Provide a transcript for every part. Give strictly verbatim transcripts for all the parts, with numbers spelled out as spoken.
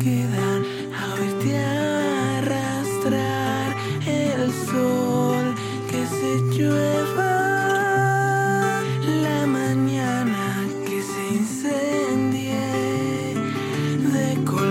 quedan a oírte arrastrar el sol que se llueva, la mañana que se incendie de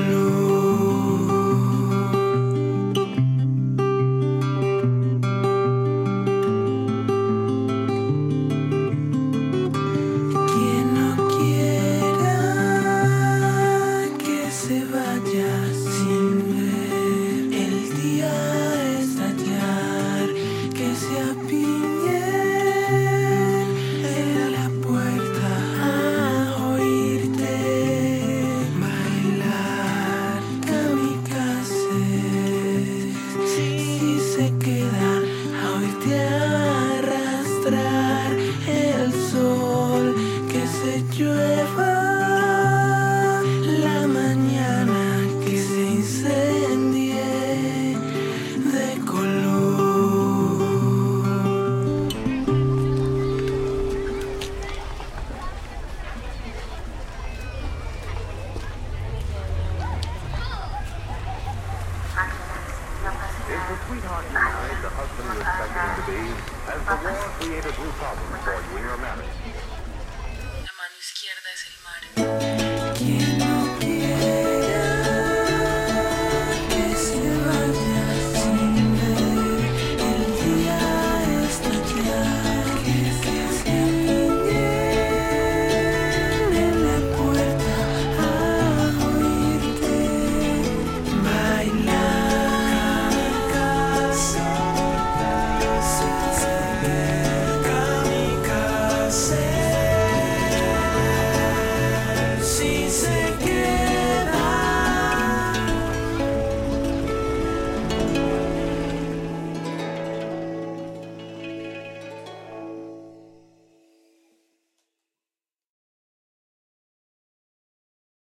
Sweetheart denied the husband was expected to be, as the war created new problems for you in your marriage.